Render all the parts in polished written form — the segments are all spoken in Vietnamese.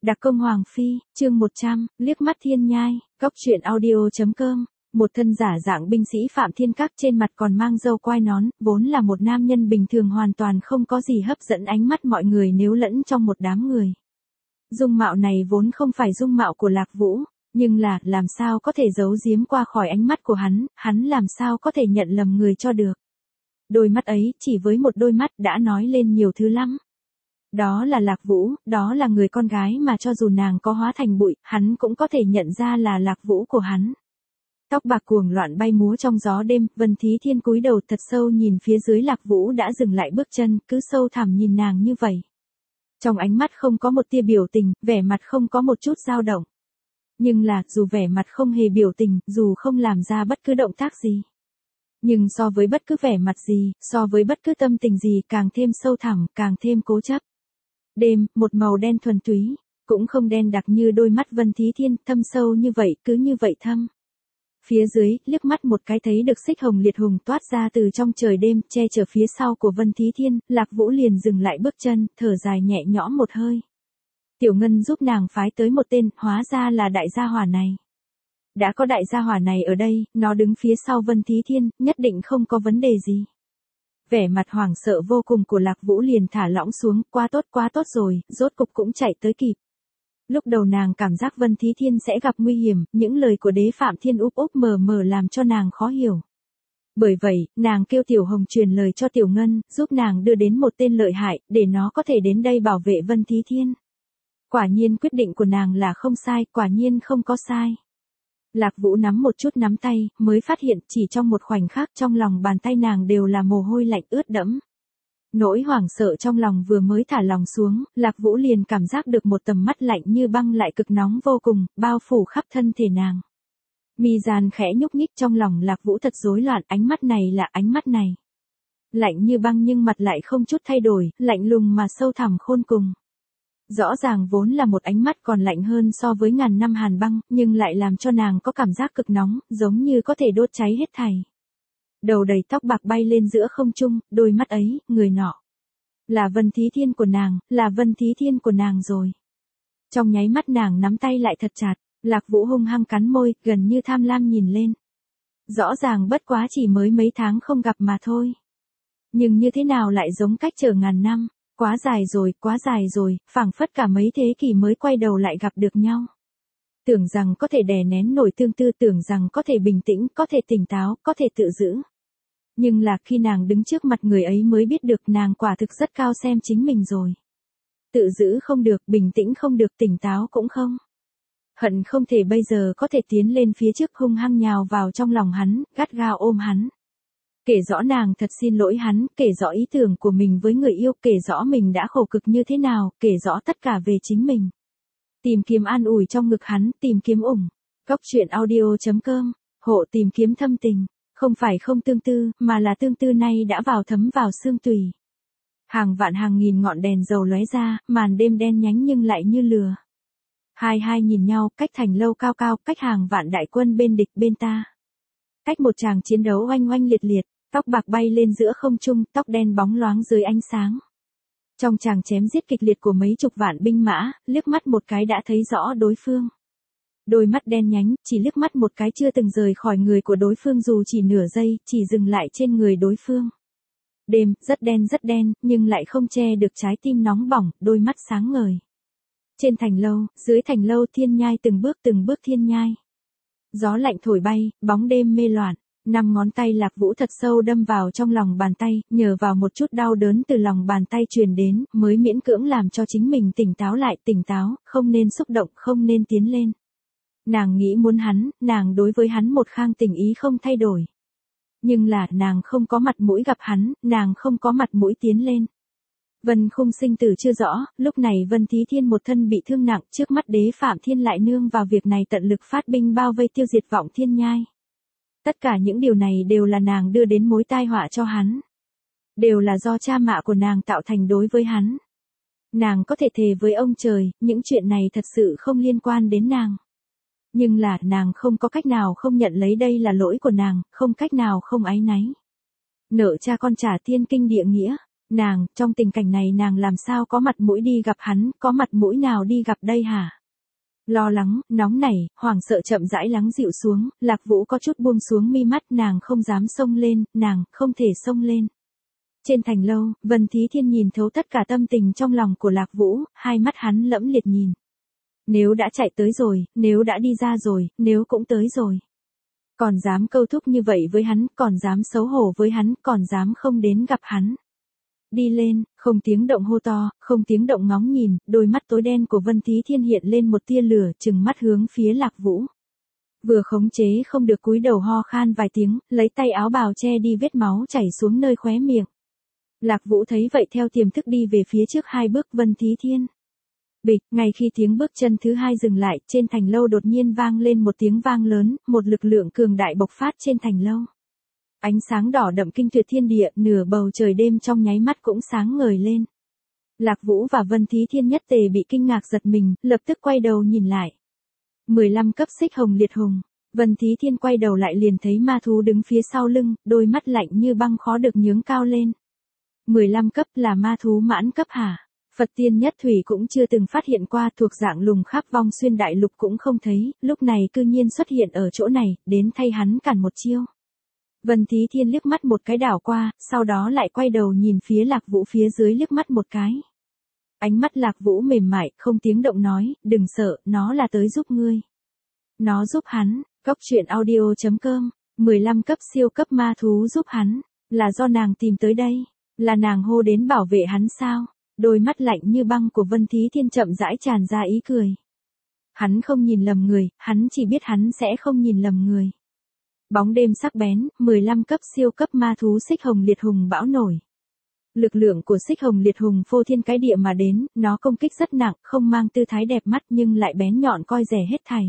Đặc công Hoàng Phi, chương 100, liếc mắt thiên nhai, Cóc truyện audio.com. Một thân giả dạng binh sĩ Phạm Thiên Các trên mặt còn mang râu quai nón, vốn là một nam nhân bình thường hoàn toàn không có gì hấp dẫn ánh mắt mọi người nếu lẫn trong một đám người. Dung mạo này vốn không phải dung mạo của Lạc Vũ, nhưng làm sao có thể giấu giếm qua khỏi ánh mắt của hắn làm sao có thể nhận lầm người cho được. Đôi mắt ấy, chỉ với một đôi mắt đã nói lên nhiều thứ lắm. Đó là Lạc Vũ, đó là người con gái mà cho dù nàng có hóa thành bụi, hắn cũng có thể nhận ra là Lạc Vũ của hắn. Tóc bạc cuồng loạn bay múa trong gió đêm, Vân Thí Thiên cúi đầu thật sâu nhìn phía dưới. Lạc Vũ đã dừng lại bước chân, cứ sâu thẳm nhìn nàng như vậy. Trong ánh mắt không có một tia biểu tình, vẻ mặt không có một chút dao động. Nhưng dù vẻ mặt không hề biểu tình, dù không làm ra bất cứ động tác gì. Nhưng so với bất cứ vẻ mặt gì, so với bất cứ tâm tình gì càng thêm sâu thẳm, càng thêm cố chấp. Đêm, một màu đen thuần túy, cũng không đen đặc như đôi mắt Vân Thí Thiên, thâm sâu như vậy, cứ như vậy thâm. Phía dưới, liếc mắt một cái thấy được xích hồng liệt hùng toát ra từ trong trời đêm, che chở phía sau của Vân Thí Thiên. Lạc Vũ liền dừng lại bước chân, thở dài nhẹ nhõm một hơi. Tiểu Ngân giúp nàng phái tới một tên, hóa ra là đại gia hỏa này. Đã có đại gia hỏa này ở đây, nó đứng phía sau Vân Thí Thiên, nhất định không có vấn đề gì. Vẻ mặt hoảng sợ vô cùng của Lạc Vũ liền thả lỏng xuống, quá tốt rồi, rốt cục cũng chạy tới kịp. Lúc đầu nàng cảm giác Vân Thí Thiên sẽ gặp nguy hiểm, những lời của đế Phạm Thiên úp mờ mờ làm cho nàng khó hiểu. Bởi vậy, nàng kêu Tiểu Hồng truyền lời cho Tiểu Ngân, giúp nàng đưa đến một tên lợi hại, để nó có thể đến đây bảo vệ Vân Thí Thiên. Quả nhiên quyết định của nàng là không sai, quả nhiên không có sai. Lạc Vũ nắm một chút nắm tay, mới phát hiện chỉ trong một khoảnh khắc trong lòng bàn tay nàng đều là mồ hôi lạnh ướt đẫm. Nỗi hoảng sợ trong lòng vừa mới thả lòng xuống, Lạc Vũ liền cảm giác được một tầm mắt lạnh như băng lại cực nóng vô cùng, bao phủ khắp thân thể nàng. Mi gian khẽ nhúc nhích trong lòng Lạc Vũ thật rối loạn, ánh mắt này là ánh mắt này. Lạnh như băng nhưng mặt lại không chút thay đổi, lạnh lùng mà sâu thẳm khôn cùng. Rõ ràng vốn là một ánh mắt còn lạnh hơn so với ngàn năm hàn băng, nhưng lại làm cho nàng có cảm giác cực nóng, giống như có thể đốt cháy hết thảy. Đầu đầy tóc bạc bay lên giữa không trung, đôi mắt ấy, người nọ. Là Vân Thí Thiên của nàng, là Vân Thí Thiên của nàng rồi. Trong nháy mắt nàng nắm tay lại thật chặt, Lạc Vũ hung hăng cắn môi, gần như tham lam nhìn lên. Rõ ràng bất quá chỉ mới mấy tháng không gặp mà thôi. Nhưng như thế nào lại giống cách chờ ngàn năm. Quá dài rồi, phảng phất cả mấy thế kỷ mới quay đầu lại gặp được nhau. Tưởng rằng có thể đè nén nổi tương tư, tưởng rằng có thể bình tĩnh, có thể tỉnh táo, có thể tự giữ. Nhưng khi nàng đứng trước mặt người ấy mới biết được nàng quả thực rất cao xem chính mình rồi. Tự giữ không được, bình tĩnh không được, tỉnh táo cũng không. Hận không thể bây giờ có thể tiến lên phía trước hung hăng nhào vào trong lòng hắn, gắt gao ôm hắn. Kể rõ nàng thật xin lỗi hắn, kể rõ ý tưởng của mình với người yêu, kể rõ mình đã khổ cực như thế nào, kể rõ tất cả về chính mình. Tìm kiếm an ủi trong ngực hắn, tìm kiếm ủng. Cóc truyện audio.com, hộ tìm kiếm thâm tình, không phải không tương tư, mà là tương tư nay đã thấm vào xương tùy. Hàng vạn hàng nghìn ngọn đèn dầu lóe ra, màn đêm đen nhánh nhưng lại như lừa. Hai nhìn nhau, cách thành lâu cao cao, cách hàng vạn đại quân bên địch bên ta. Cách một tràng chiến đấu oanh oanh liệt liệt. Tóc bạc bay lên giữa không trung, tóc đen bóng loáng dưới ánh sáng. Trong tràng chém giết kịch liệt của mấy chục vạn binh mã, liếc mắt một cái đã thấy rõ đối phương. Đôi mắt đen nhánh, chỉ liếc mắt một cái chưa từng rời khỏi người của đối phương dù chỉ nửa giây, chỉ dừng lại trên người đối phương. Đêm, rất đen, nhưng lại không che được trái tim nóng bỏng, đôi mắt sáng ngời. Trên thành lâu, dưới thành lâu thiên nhai từng bước thiên nhai. Gió lạnh thổi bay, bóng đêm mê loạn. 5 ngón tay Lạc Vũ thật sâu đâm vào trong lòng bàn tay, nhờ vào một chút đau đớn từ lòng bàn tay truyền đến, mới miễn cưỡng làm cho chính mình tỉnh táo lại, không nên xúc động, không nên tiến lên. Nàng nghĩ muốn hắn, nàng đối với hắn một khang tình ý không thay đổi. Nhưng nàng không có mặt mũi gặp hắn, nàng không có mặt mũi tiến lên. Vân Khung sinh tử chưa rõ, lúc này Vân Thí Thiên một thân bị thương nặng, trước mắt đế Phạm Thiên lại nương vào việc này tận lực phát binh bao vây tiêu diệt Vọng Thiên Nhai. Tất cả những điều này đều là nàng đưa đến mối tai họa cho hắn. Đều là do cha mạ của nàng tạo thành đối với hắn. Nàng có thể thề với ông trời, những chuyện này thật sự không liên quan đến nàng. Nhưng nàng không có cách nào không nhận lấy đây là lỗi của nàng, không cách nào không áy náy. Nợ cha con trả thiên kinh địa nghĩa. Trong tình cảnh này nàng làm sao có mặt mũi đi gặp hắn, có mặt mũi nào đi gặp đây hả? Lo lắng, nóng nảy, hoảng sợ chậm rãi lắng dịu xuống, Lạc Vũ có chút buông xuống mi mắt, nàng không dám xông lên, nàng không thể xông lên. Trên thành lâu, Vân Thí Thiên nhìn thấu tất cả tâm tình trong lòng của Lạc Vũ, hai mắt hắn lẫm liệt nhìn. Nếu đã chạy tới rồi, nếu đã đi ra rồi, nếu cũng tới rồi. Còn dám câu thúc như vậy với hắn, còn dám xấu hổ với hắn, còn dám không đến gặp hắn. Đi lên, không tiếng động hô to, không tiếng động ngóng nhìn, đôi mắt tối đen của Vân Thí Thiên hiện lên một tia lửa, trừng mắt hướng phía Lạc Vũ. Vừa khống chế không được cúi đầu ho khan vài tiếng, lấy tay áo bào che đi vết máu chảy xuống nơi khóe miệng. Lạc Vũ thấy vậy theo tiềm thức đi về phía trước 2 bước Vân Thí Thiên. Bịch, ngay khi tiếng bước chân thứ 2 dừng lại, trên thành lâu đột nhiên vang lên một tiếng vang lớn, một lực lượng cường đại bộc phát trên thành lâu. Ánh sáng đỏ đậm kinh tuyệt thiên địa, nửa bầu trời đêm trong nháy mắt cũng sáng ngời lên. Lạc Vũ và Vân Thí Thiên nhất tề bị kinh ngạc giật mình, lập tức quay đầu nhìn lại. 15 cấp xích hồng liệt hùng. Vân Thí Thiên quay đầu lại liền thấy ma thú đứng phía sau lưng, đôi mắt lạnh như băng khó được nhướng cao lên. 15 cấp là ma thú mãn cấp hả? Phật Tiên Nhất Thủy cũng chưa từng phát hiện qua, thuộc dạng lùng khắp vong xuyên đại lục cũng không thấy, lúc này cư nhiên xuất hiện ở chỗ này, đến thay hắn cản một chiêu. Vân Thí Thiên liếc mắt một cái đảo qua, sau đó lại quay đầu nhìn phía Lạc Vũ phía dưới liếc mắt một cái. Ánh mắt Lạc Vũ mềm mại, không tiếng động nói, đừng sợ, nó là tới giúp ngươi. Nó giúp hắn, Cốc.audio.com, 15 cấp siêu cấp ma thú giúp hắn, là do nàng tìm tới đây, là nàng hô đến bảo vệ hắn sao? Đôi mắt lạnh như băng của Vân Thí Thiên chậm rãi tràn ra ý cười. Hắn không nhìn lầm người, hắn chỉ biết hắn sẽ không nhìn lầm người. Bóng đêm sắc bén, 15 cấp siêu cấp ma thú xích hồng liệt hùng bão nổi. Lực lượng của xích hồng liệt hùng phô thiên cái địa mà đến, nó công kích rất nặng, không mang tư thái đẹp mắt nhưng lại bén nhọn coi rẻ hết thảy.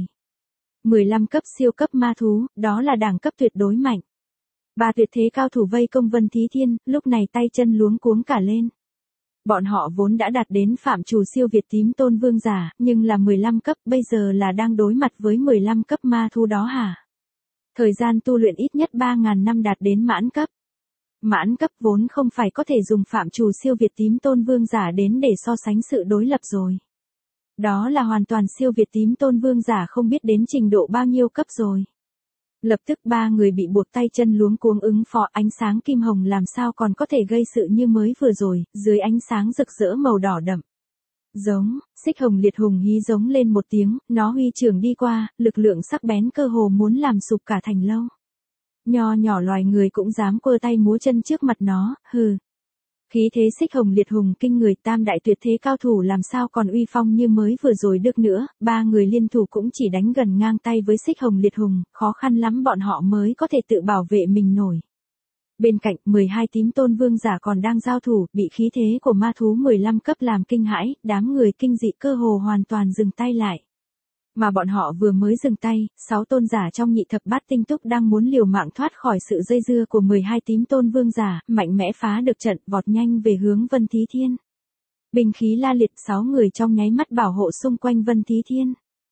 15 cấp siêu cấp ma thú, đó là đẳng cấp tuyệt đối mạnh. 3 tuyệt thế cao thủ vây công Vân Thí Thiên, lúc này tay chân luống cuống cả lên. Bọn họ vốn đã đạt đến phạm trù siêu việt tím tôn vương giả, nhưng là 15 cấp, bây giờ là đang đối mặt với 15 cấp ma thú đó hả? Thời gian tu luyện ít nhất 3.000 năm đạt đến mãn cấp. Mãn cấp vốn không phải có thể dùng phạm trù siêu việt tím tôn vương giả đến để so sánh sự đối lập rồi. Đó là hoàn toàn siêu việt tím tôn vương giả không biết đến trình độ bao nhiêu cấp rồi. Lập tức 3 người bị buộc tay chân luống cuống ứng phó, ánh sáng kim hồng làm sao còn có thể gây sự như mới vừa rồi, dưới ánh sáng rực rỡ màu đỏ đậm. Giống, xích hồng liệt hùng hí giống lên một tiếng, nó huy trường đi qua, lực lượng sắc bén cơ hồ muốn làm sụp cả thành lâu. Nho nhỏ loài người cũng dám quơ tay múa chân trước mặt nó, hừ. Khí thế xích hồng liệt hùng kinh người, tam đại tuyệt thế cao thủ làm sao còn uy phong như mới vừa rồi được nữa, 3 người liên thủ cũng chỉ đánh gần ngang tay với xích hồng liệt hùng, khó khăn lắm bọn họ mới có thể tự bảo vệ mình nổi. Bên cạnh, 12 tím tôn vương giả còn đang giao thủ, bị khí thế của ma thú 15 cấp làm kinh hãi, đám người kinh dị cơ hồ hoàn toàn dừng tay lại. Mà bọn họ vừa mới dừng tay, 6 tôn giả trong nhị thập bát tinh túc đang muốn liều mạng thoát khỏi sự dây dưa của 12 tím tôn vương giả, mạnh mẽ phá được trận, vọt nhanh về hướng Vân Thí Thiên. Binh khí la liệt, 6 người trong nháy mắt bảo hộ xung quanh Vân Thí Thiên.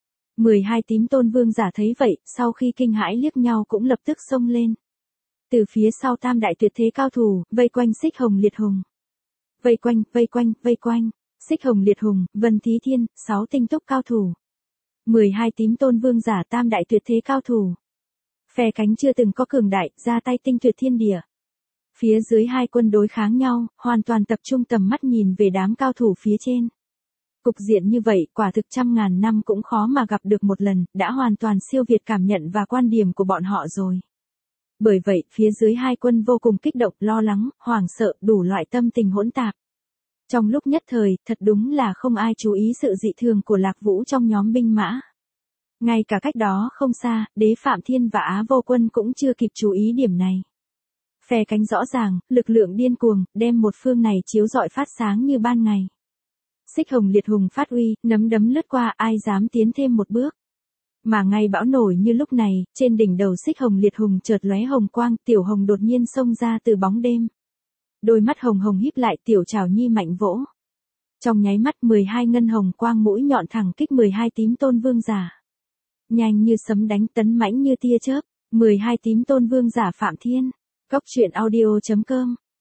12 tím tôn vương giả thấy vậy, sau khi kinh hãi liếc nhau cũng lập tức xông lên. Từ phía sau tam đại tuyệt thế cao thủ, vây quanh xích hồng liệt hùng. Vây quanh, xích hồng liệt hùng, Vân Thí Thiên, 6 tinh túc cao thủ. 12 tím tôn vương giả tam đại tuyệt thế cao thủ. Phe cánh chưa từng có cường đại, ra tay tinh tuyệt thiên địa. Phía dưới hai quân đối kháng nhau, hoàn toàn tập trung tầm mắt nhìn về đám cao thủ phía trên. Cục diện như vậy, quả thực 100.000 năm cũng khó mà gặp được một lần, đã hoàn toàn siêu việt cảm nhận và quan điểm của bọn họ rồi. Bởi vậy, phía dưới hai quân vô cùng kích động, lo lắng, hoảng sợ, đủ loại tâm tình hỗn tạp. Trong lúc nhất thời, thật đúng là không ai chú ý sự dị thường của Lạc Vũ trong nhóm binh mã. Ngay cả cách đó không xa, Đế Phạm Thiên và Á Vô Quân cũng chưa kịp chú ý điểm này. Phe cánh rõ ràng, lực lượng điên cuồng, đem một phương này chiếu rọi phát sáng như ban ngày. Xích hồng liệt hùng phát uy, nấm đấm lướt qua, ai dám tiến thêm một bước. Mà ngay bão nổi như lúc này, trên đỉnh đầu xích hồng liệt hùng chợt lóe hồng quang, tiểu hồng đột nhiên xông ra từ bóng đêm. Đôi mắt hồng hồng híp lại, tiểu trảo nhi mạnh vỗ. Trong nháy mắt 12 ngân hồng quang mũi nhọn thẳng kích 12 tím tôn vương giả. Nhanh như sấm đánh, tấn mãnh như tia chớp, 12 tím tôn vương giả Phạm Thiên. Cốc.audio.com,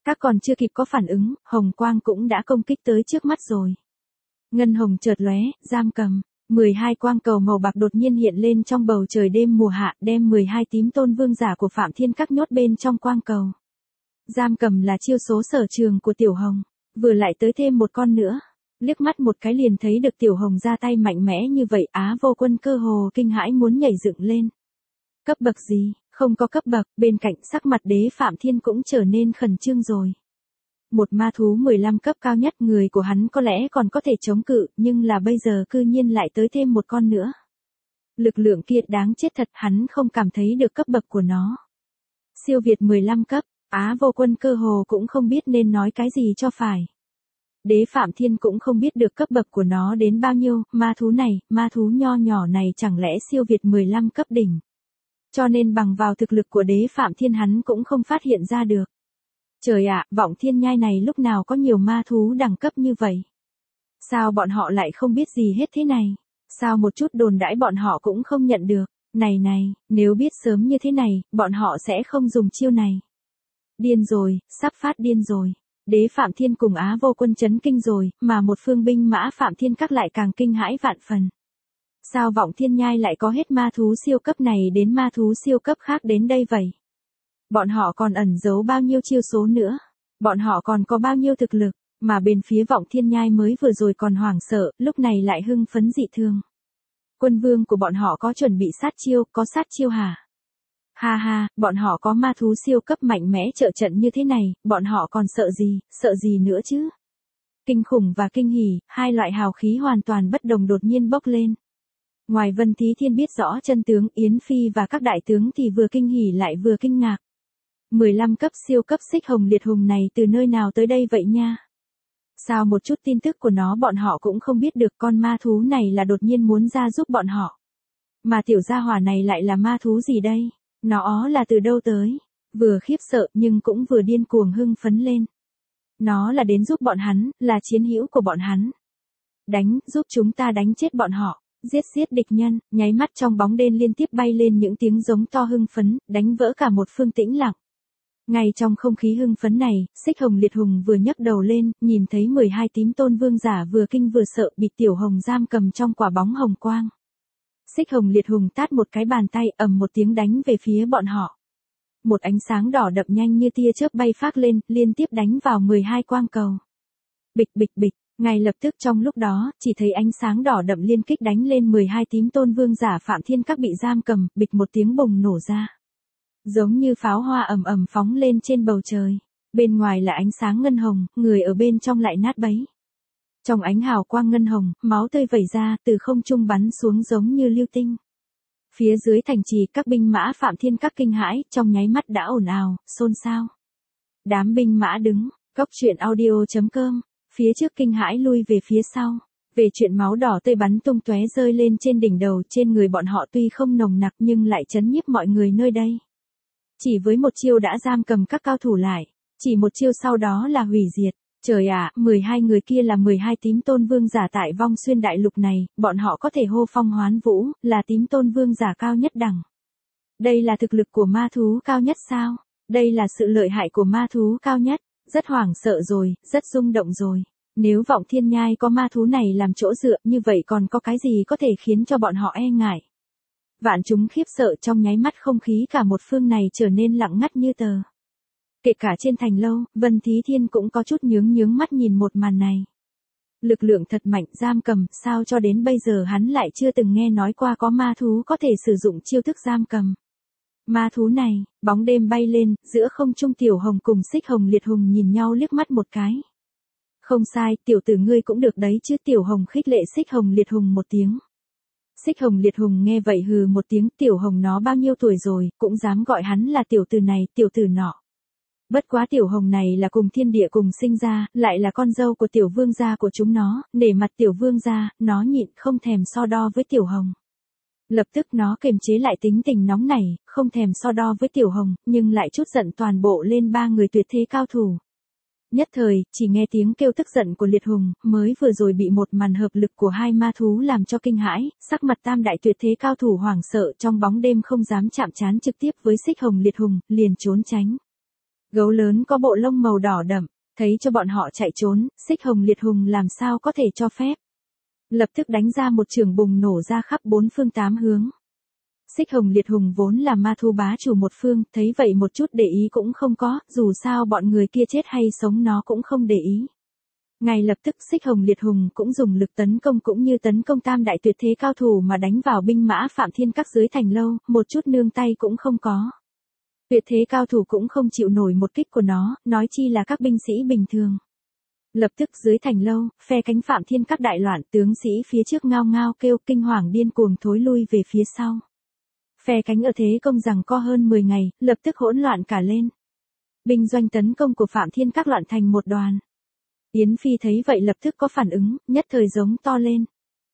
Các còn chưa kịp có phản ứng, hồng quang cũng đã công kích tới trước mắt rồi. Ngân hồng chợt lóe, giam cầm. 12 quang cầu màu bạc đột nhiên hiện lên trong bầu trời đêm mùa hạ, đem 12 tím tôn vương giả của Phạm Thiên Các nhốt bên trong quang cầu. Giam cầm là chiêu số sở trường của Tiểu Hồng, vừa lại tới thêm một con nữa. Liếc mắt một cái liền thấy được Tiểu Hồng ra tay mạnh mẽ như vậy, Á Vô Quân cơ hồ kinh hãi muốn nhảy dựng lên. Cấp bậc gì? Không có cấp bậc, bên cạnh sắc mặt đế Phạm Thiên cũng trở nên khẩn trương rồi. Một ma thú 15 cấp cao nhất, người của hắn có lẽ còn có thể chống cự, nhưng là bây giờ cư nhiên lại tới thêm một con nữa. Lực lượng kia đáng chết thật, hắn không cảm thấy được cấp bậc của nó. Siêu việt 15 cấp, Á Vô Quân cơ hồ cũng không biết nên nói cái gì cho phải. Đế Phạm Thiên cũng không biết được cấp bậc của nó đến bao nhiêu, ma thú nho nhỏ này chẳng lẽ siêu việt 15 cấp đỉnh. Cho nên bằng vào thực lực của đế Phạm Thiên hắn cũng không phát hiện ra được. Trời ạ, Vọng Thiên Nhai này lúc nào có nhiều ma thú đẳng cấp như vậy? Sao bọn họ lại không biết gì hết thế này? Sao một chút đồn đãi bọn họ cũng không nhận được? Này, nếu biết sớm như thế này, bọn họ sẽ không dùng chiêu này. Điên rồi, sắp phát điên rồi. Đế Phạm Thiên cùng Á Vô Quân chấn kinh rồi, mà một phương binh mã Phạm Thiên Các lại càng kinh hãi vạn phần. Sao Vọng Thiên Nhai lại có hết ma thú siêu cấp này đến ma thú siêu cấp khác đến đây vậy? Bọn họ còn ẩn giấu bao nhiêu chiêu số nữa? Bọn họ còn có bao nhiêu thực lực? Mà bên phía Vọng Thiên Nhai mới vừa rồi còn hoảng sợ, lúc này lại hưng phấn dị thường. Quân vương của bọn họ có chuẩn bị sát chiêu, có sát chiêu hả? Ha, bọn họ có ma thú siêu cấp mạnh mẽ trợ trận như thế này, bọn họ còn sợ gì nữa chứ? Kinh khủng và kinh hỉ, hai loại hào khí hoàn toàn bất đồng đột nhiên bốc lên. Ngoài Vân Thí Thiên biết rõ chân tướng, Yến Phi và các đại tướng thì vừa kinh hỉ lại vừa kinh ngạc. 15 cấp siêu cấp xích hồng liệt hùng này từ nơi nào tới đây vậy nha? Sao một chút tin tức của nó bọn họ cũng không biết được, con ma thú này là đột nhiên muốn ra giúp bọn họ. Mà tiểu gia hỏa này lại là ma thú gì đây? Nó là từ đâu tới? Vừa khiếp sợ nhưng cũng vừa điên cuồng hưng phấn lên. Nó là đến giúp bọn hắn, là chiến hữu của bọn hắn. Giúp chúng ta đánh chết bọn họ. Giết địch nhân, nháy mắt trong bóng đêm liên tiếp bay lên những tiếng giống to hưng phấn, đánh vỡ cả một phương tĩnh lặng. Ngay trong không khí hưng phấn này, xích hồng liệt hùng vừa nhấc đầu lên, nhìn thấy 12 tím tôn vương giả vừa kinh vừa sợ bị Tiểu Hồng giam cầm trong quả bóng hồng quang. Xích hồng liệt hùng tát một cái bàn tay, ầm một tiếng đánh về phía bọn họ. Một ánh sáng đỏ đậm nhanh như tia chớp bay phác lên, liên tiếp đánh vào 12 quang cầu. Bịch, ngay lập tức trong lúc đó, chỉ thấy ánh sáng đỏ đậm liên kích đánh lên 12 tím tôn vương giả Phạm Thiên Các bị giam cầm, bịch một tiếng bùng nổ ra. Giống như pháo hoa ầm ầm phóng lên trên bầu trời. Bên ngoài là ánh sáng ngân hồng, người ở bên trong lại nát bấy. Trong ánh hào quang ngân hồng, máu tươi vẩy ra, từ không trung bắn xuống giống như lưu tinh. Phía dưới thành trì các binh mã Phạm Thiên Các kinh hãi, trong nháy mắt đã ồn ào, xôn xao. Đám binh mã đứng, Cốc Truyện Audio.com, phía trước kinh hãi lui về phía sau. Về chuyện máu đỏ tươi bắn tung tóe rơi lên trên đỉnh đầu, trên người bọn họ tuy không nồng nặc nhưng lại chấn nhiếp mọi người nơi đây. Chỉ với một chiêu đã giam cầm các cao thủ lại, chỉ một chiêu sau đó là hủy diệt. Trời ạ, 12 người kia là 12 tím tôn vương giả tại Vong Xuyên đại lục này, bọn họ có thể hô phong hoán vũ, là tím tôn vương giả cao nhất đẳng. Đây là thực lực của ma thú cao nhất sao? Đây là sự lợi hại của ma thú cao nhất. Rất hoảng sợ rồi, rất rung động rồi. Nếu Vọng Thiên Nhai có ma thú này làm chỗ dựa, như vậy còn có cái gì có thể khiến cho bọn họ e ngại? Vạn chúng khiếp sợ, trong nháy mắt không khí cả một phương này trở nên lặng ngắt như tờ. Kể cả trên thành lâu, Vân Thí Thiên cũng có chút nhướng mắt nhìn một màn này. Lực lượng thật mạnh, giam cầm, sao cho đến bây giờ hắn lại chưa từng nghe nói qua có ma thú có thể sử dụng chiêu thức giam cầm. Ma thú này, bóng đêm bay lên, giữa không trung Tiểu Hồng cùng xích hồng liệt hùng nhìn nhau liếc mắt một cái. Không sai, tiểu tử ngươi cũng được đấy chứ. Tiểu Hồng khích lệ xích hồng liệt hùng một tiếng. Xích hồng liệt hùng nghe vậy hừ một tiếng, Tiểu Hồng nó bao nhiêu tuổi rồi, cũng dám gọi hắn là tiểu tử này, tiểu tử nọ. Bất quá Tiểu Hồng này là cùng thiên địa cùng sinh ra, lại là con dâu của tiểu vương gia của chúng nó, nể mặt tiểu vương gia, nó nhịn không thèm so đo với Tiểu Hồng. Lập tức nó kiềm chế lại tính tình nóng nảy, không thèm so đo với Tiểu Hồng, nhưng lại chút giận toàn bộ lên ba người tuyệt thế cao thủ. Nhất thời, chỉ nghe tiếng kêu tức giận của liệt hùng, mới vừa rồi bị một màn hợp lực của hai ma thú làm cho kinh hãi, sắc mặt tam đại tuyệt thế cao thủ hoảng sợ trong bóng đêm không dám chạm trán trực tiếp với xích hồng liệt hùng, liền trốn tránh. Gấu lớn có bộ lông màu đỏ đậm, thấy cho bọn họ chạy trốn, Xích Hồng Liệt Hùng làm sao có thể cho phép. Lập tức đánh ra một chưởng bùng nổ ra khắp bốn phương tám hướng. Xích Hồng Liệt Hùng vốn là ma thú bá chủ một phương, thấy vậy một chút để ý cũng không có, dù sao bọn người kia chết hay sống nó cũng không để ý. Ngay lập tức Xích Hồng Liệt Hùng cũng dùng lực tấn công cũng như tấn công tam đại tuyệt thế cao thủ mà đánh vào binh mã Phạm Thiên Các dưới thành lâu, một chút nương tay cũng không có. Tuyệt thế cao thủ cũng không chịu nổi một kích của nó, nói chi là các binh sĩ bình thường. Lập tức dưới thành lâu, phe cánh Phạm Thiên Các đại loạn, tướng sĩ phía trước ngao ngao kêu kinh hoàng điên cuồng thối lui về phía sau. Phe cánh ở thế công rằng co hơn 10 ngày, lập tức hỗn loạn cả lên. Binh doanh tấn công của Phạm Thiên Các loạn thành một đoàn. Yến Phi thấy vậy lập tức có phản ứng, nhất thời giống to lên.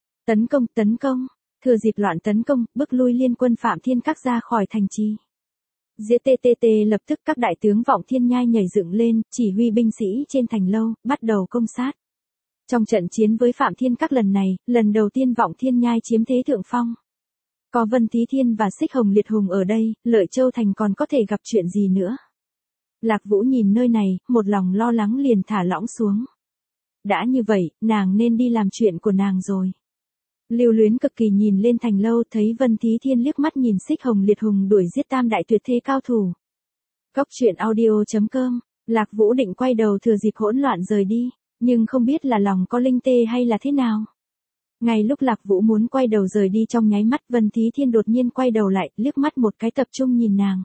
Tấn công, thừa dịp loạn tấn công, bức lui liên quân Phạm Thiên Các ra khỏi thành trì. Diệt lập tức các đại tướng Vọng Thiên Nhai nhảy dựng lên, chỉ huy binh sĩ trên thành lâu, bắt đầu công sát. Trong trận chiến với Phạm Thiên Các lần này, lần đầu tiên Vọng Thiên Nhai chiếm thế thượng phong. Có Vân Thí Thiên và Xích Hồng Liệt Hùng ở đây, Lợi Châu Thành còn có thể gặp chuyện gì nữa. Lạc Vũ nhìn nơi này, một lòng lo lắng liền thả lỏng xuống. Đã như vậy, nàng nên đi làm chuyện của nàng rồi. Lưu Luyến cực kỳ nhìn lên thành lâu, thấy Vân Thí Thiên liếc mắt nhìn Xích Hồng Liệt Hùng đuổi giết tam đại tuyệt thế cao thủ. Cốc truyện audio.com, Lạc Vũ định quay đầu thừa dịp hỗn loạn rời đi, nhưng không biết là lòng có linh tê hay là thế nào. Ngay lúc Lạc Vũ muốn quay đầu rời đi trong nháy mắt, Vân Thí Thiên đột nhiên quay đầu lại, liếc mắt một cái tập trung nhìn nàng.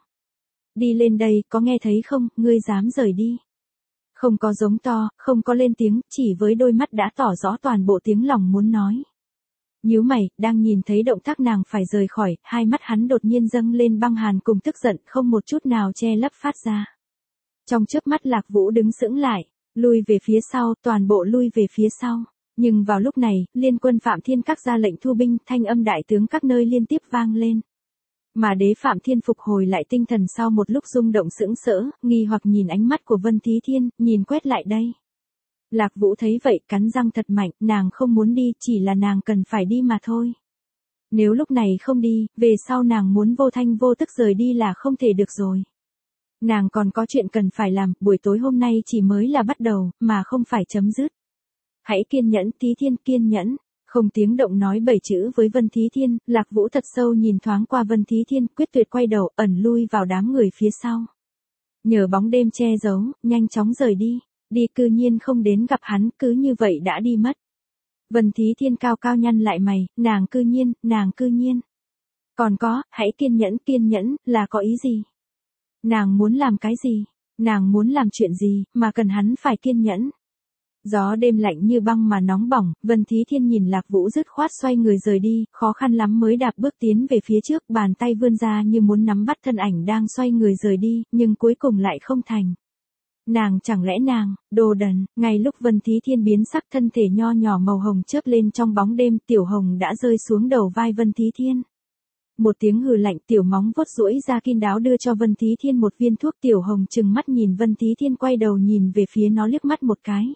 Đi lên đây, có nghe thấy không, ngươi dám rời đi. Không có giống to, không có lên tiếng, chỉ với đôi mắt đã tỏ rõ toàn bộ tiếng lòng muốn nói. Nhíu mày, đang nhìn thấy động tác nàng phải rời khỏi, hai mắt hắn đột nhiên dâng lên băng hàn cùng tức giận, không một chút nào che lấp phát ra. Trong chớp mắt Lạc Vũ đứng sững lại, lui về phía sau, toàn bộ lui về phía sau. Nhưng vào lúc này, liên quân Phạm Thiên Các ra lệnh thu binh, thanh âm đại tướng các nơi liên tiếp vang lên. Mà đế Phạm Thiên phục hồi lại tinh thần sau một lúc rung động sững sỡ, nghi hoặc nhìn ánh mắt của Vân Thí Thiên, nhìn quét lại đây. Lạc Vũ thấy vậy, cắn răng thật mạnh, nàng không muốn đi, chỉ là nàng cần phải đi mà thôi. Nếu lúc này không đi, về sau nàng muốn vô thanh vô tức rời đi là không thể được rồi. Nàng còn có chuyện cần phải làm, buổi tối hôm nay chỉ mới là bắt đầu, mà không phải chấm dứt. Hãy kiên nhẫn, Thí Thiên, kiên nhẫn. Không tiếng động nói 7 chữ với Vân Thí Thiên, Lạc Vũ thật sâu nhìn thoáng qua Vân Thí Thiên, quyết tuyệt quay đầu, ẩn lui vào đám người phía sau. Nhờ bóng đêm che giấu, nhanh chóng rời đi. Đi cư nhiên không đến gặp hắn, cứ như vậy đã đi mất. Vân Thí Thiên cao cao nhăn lại mày, nàng cư nhiên. Còn có, hãy kiên nhẫn, là có ý gì? Nàng muốn làm cái gì? Nàng muốn làm chuyện gì, mà cần hắn phải kiên nhẫn? Gió đêm lạnh như băng mà nóng bỏng, Vân Thí Thiên nhìn Lạc Vũ dứt khoát xoay người rời đi, khó khăn lắm mới đạp bước tiến về phía trước, bàn tay vươn ra như muốn nắm bắt thân ảnh đang xoay người rời đi, nhưng cuối cùng lại không thành. Chẳng lẽ nàng, đồ đần, ngay lúc Vân Thí Thiên biến sắc thân thể nho nhỏ màu hồng chớp lên trong bóng đêm, tiểu hồng đã rơi xuống đầu vai Vân Thí Thiên. Một tiếng hừ lạnh, tiểu móng vuốt duỗi ra kín đáo đưa cho Vân Thí Thiên một viên thuốc, tiểu hồng trừng mắt nhìn Vân Thí Thiên quay đầu nhìn về phía nó liếc mắt một cái.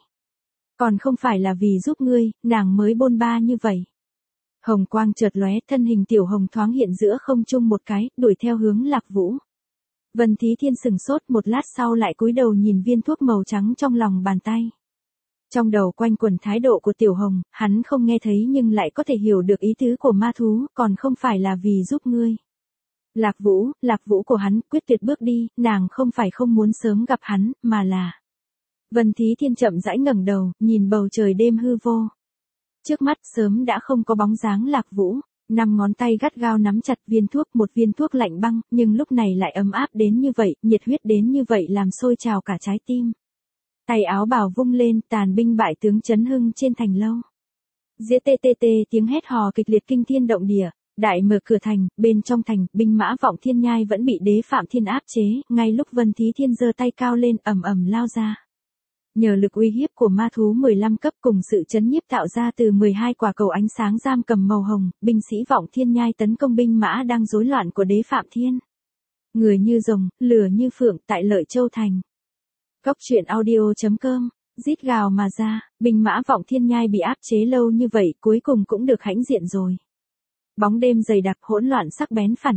Còn không phải là vì giúp ngươi, nàng mới bôn ba như vậy. Hồng quang chợt lóe, thân hình tiểu hồng thoáng hiện giữa không trung một cái, đuổi theo hướng Lạc Vũ. Vân Thí Thiên sừng sốt, một lát sau lại cúi đầu nhìn viên thuốc màu trắng trong lòng bàn tay. Trong đầu quanh quẩn thái độ của tiểu hồng, hắn không nghe thấy nhưng lại có thể hiểu được ý tứ của ma thú, còn không phải là vì giúp ngươi. Lạc Vũ của hắn, quyết tuyệt bước đi, nàng không phải không muốn sớm gặp hắn, mà là... Vân Thí Thiên chậm rãi ngẩng đầu, nhìn bầu trời đêm hư vô. Trước mắt sớm đã không có bóng dáng Lạc Vũ, 5 ngón tay gắt gao nắm chặt viên thuốc, một viên thuốc lạnh băng, nhưng lúc này lại ấm áp đến như vậy, nhiệt huyết đến như vậy làm sôi trào cả trái tim. Tay áo bào vung lên, tàn binh bại tướng chấn hưng trên thành lâu. Giết tiếng hét hò kịch liệt kinh thiên động địa, đại mở cửa thành, bên trong thành, binh mã Vọng Thiên Nhai vẫn bị đế Phạm Thiên áp chế, ngay lúc Vân Thí Thiên giơ tay cao lên ầm ầm lao ra. Nhờ lực uy hiếp của ma thú 15 cấp cùng sự chấn nhiếp tạo ra từ 12 quả cầu ánh sáng giam cầm màu hồng, binh sĩ Vọng Thiên Nhai tấn công binh mã đang rối loạn của đế Phạm Thiên. Người như rồng, lửa như phượng tại Lợi Châu Thành. Cốc truyện audio.com, rít gào mà ra, binh mã Vọng Thiên Nhai bị áp chế lâu như vậy cuối cùng cũng được hãnh diện rồi. Bóng đêm dày đặc hỗn loạn sắc bén phản kích.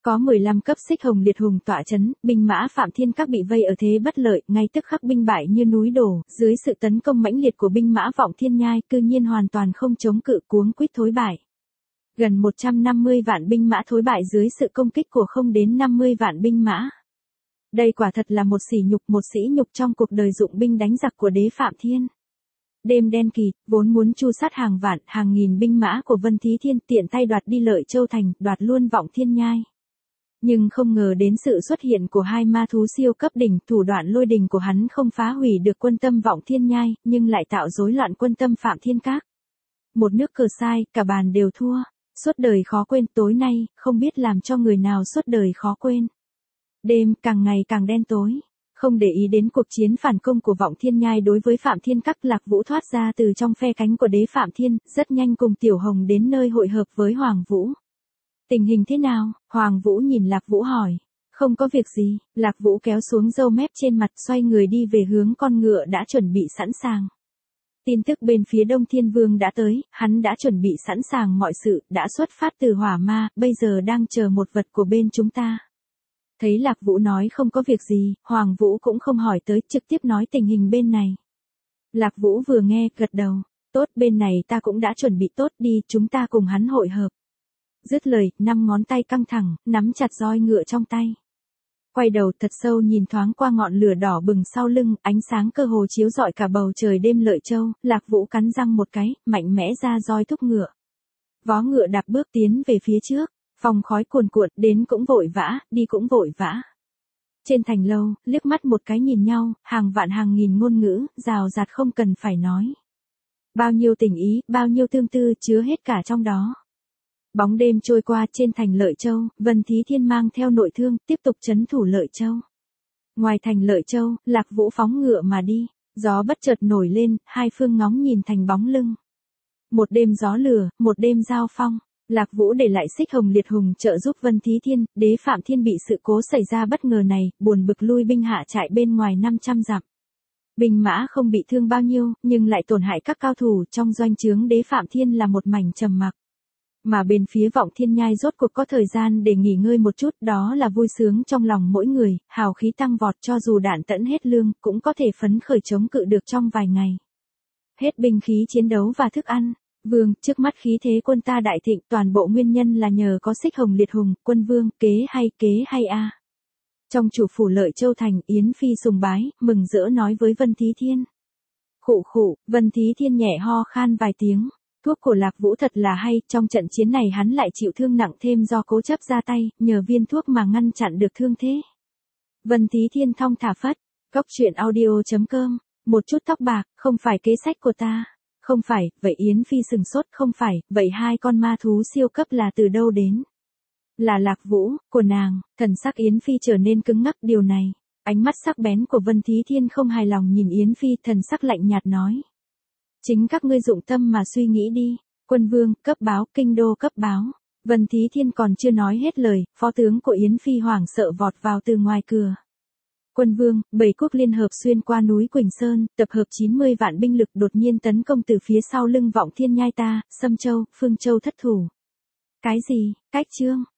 Có 15 cấp xích hồng liệt hùng tọa chấn, binh mã Phạm Thiên Các bị vây ở thế bất lợi, ngay tức khắc binh bại như núi đổ, dưới sự tấn công mãnh liệt của binh mã Vọng Thiên Nhai, cư nhiên hoàn toàn không chống cự, cuống quýt thối bại. Gần 150 vạn binh mã thối bại dưới sự công kích của không đến 50 vạn binh mã. Đây quả thật là một sỉ nhục trong cuộc đời dụng binh đánh giặc của đế Phạm Thiên. Đêm đen kịt, vốn muốn chu sát hàng vạn, hàng nghìn binh mã của Vân Thí Thiên tiện tay đoạt đi Lợi Châu Thành, đoạt luôn Vọng Thiên Nhai. Nhưng không ngờ đến sự xuất hiện của hai ma thú siêu cấp đỉnh, thủ đoạn lôi đình của hắn không phá hủy được quân tâm Vọng Thiên Nhai, nhưng lại tạo rối loạn quân tâm Phạm Thiên Các. Một nước cờ sai, cả bàn đều thua. Suốt đời khó quên, tối nay, không biết làm cho người nào suốt đời khó quên. Đêm càng ngày càng đen tối. Không để ý đến cuộc chiến phản công của Vọng Thiên Nhai đối với Phạm Thiên Các, Lạc Vũ thoát ra từ trong phe cánh của đế Phạm Thiên, rất nhanh cùng Tiểu Hồng đến nơi hội hợp với Hoàng Vũ. Tình hình thế nào? Hoàng Vũ nhìn Lạc Vũ hỏi. Không có việc gì, Lạc Vũ kéo xuống râu mép trên mặt, xoay người đi về hướng con ngựa đã chuẩn bị sẵn sàng. Tin tức bên phía Đông Thiên Vương đã tới, hắn đã chuẩn bị sẵn sàng mọi sự, đã xuất phát từ Hỏa Ma, bây giờ đang chờ một vật của bên chúng ta. Thấy Lạc Vũ nói không có việc gì, Hoàng Vũ cũng không hỏi tới, trực tiếp nói tình hình bên này. Lạc Vũ vừa nghe, gật đầu. Tốt, bên này ta cũng đã chuẩn bị tốt, đi, chúng ta cùng hắn hội hợp. Dứt lời, 5 ngón tay căng thẳng, nắm chặt roi ngựa trong tay. Quay đầu thật sâu nhìn thoáng qua ngọn lửa đỏ bừng sau lưng, ánh sáng cơ hồ chiếu rọi cả bầu trời đêm Lợi Châu, Lạc Vũ cắn răng một cái, mạnh mẽ ra roi thúc ngựa. Vó ngựa đạp bước tiến về phía trước, phòng khói cuồn cuộn, đến cũng vội vã, đi cũng vội vã. Trên thành lâu, liếc mắt một cái nhìn nhau, hàng vạn hàng nghìn ngôn ngữ, rào rạt không cần phải nói. Bao nhiêu tình ý, bao nhiêu tương tư chứa hết cả trong đó. Bóng đêm trôi qua, trên thành Lợi Châu, Vân Thí Thiên mang theo nội thương, tiếp tục trấn thủ Lợi Châu. Ngoài thành Lợi Châu, Lạc Vũ phóng ngựa mà đi, gió bất chợt nổi lên, hai phương ngóng nhìn thành bóng lưng. Một đêm gió lửa, một đêm giao phong, Lạc Vũ để lại xích hồng liệt hùng trợ giúp Vân Thí Thiên, đế Phạm Thiên bị sự cố xảy ra bất ngờ này, buồn bực lui binh hạ trại bên ngoài 500 dặm. Binh mã không bị thương bao nhiêu, nhưng lại tổn hại các cao thủ trong doanh trướng đế Phạm Thiên là một mảnh trầm mặc. Mà bên phía Vọng Thiên Nhai rốt cuộc có thời gian để nghỉ ngơi một chút, đó là vui sướng trong lòng mỗi người, hào khí tăng vọt, cho dù đạn tẫn hết lương, cũng có thể phấn khởi chống cự được trong vài ngày. Hết binh khí chiến đấu và thức ăn, vương, trước mắt khí thế quân ta đại thịnh, toàn bộ nguyên nhân là nhờ có xích hồng liệt hùng, quân vương, kế hay a. Trong chủ phủ Lợi Châu Thành, Yến Phi sùng bái, mừng rỡ nói với Vân Thí Thiên. Khụ, Vân Thí Thiên nhẹ ho khan vài tiếng. Thuốc của Lạc Vũ thật là hay, trong trận chiến này hắn lại chịu thương nặng thêm do cố chấp ra tay, nhờ viên thuốc mà ngăn chặn được thương thế. Vân Thí Thiên thong thả phất, Cóc Truyện Audio.com, một chút tóc bạc, không phải kế sách của ta. Không phải, vậy Yến Phi sừng sốt, không phải, vậy hai con ma thú siêu cấp là từ đâu đến? Là Lạc Vũ, của nàng, thần sắc Yến Phi trở nên cứng ngắc, điều này. Ánh mắt sắc bén của Vân Thí Thiên không hài lòng nhìn Yến Phi, thần sắc lạnh nhạt nói. Chính các ngươi dụng tâm mà suy nghĩ đi, quân vương, cấp báo, kinh đô cấp báo. Vân Thí Thiên còn chưa nói hết lời, phó tướng của Yến Phi hoảng sợ vọt vào từ ngoài cửa. Quân vương, 7 quốc liên hợp xuyên qua núi Quỳnh Sơn, tập hợp 90 vạn binh lực đột nhiên tấn công từ phía sau lưng Vọng Thiên Nhai ta, Sâm Châu, Phương Châu thất thủ. Cái gì, cách trương,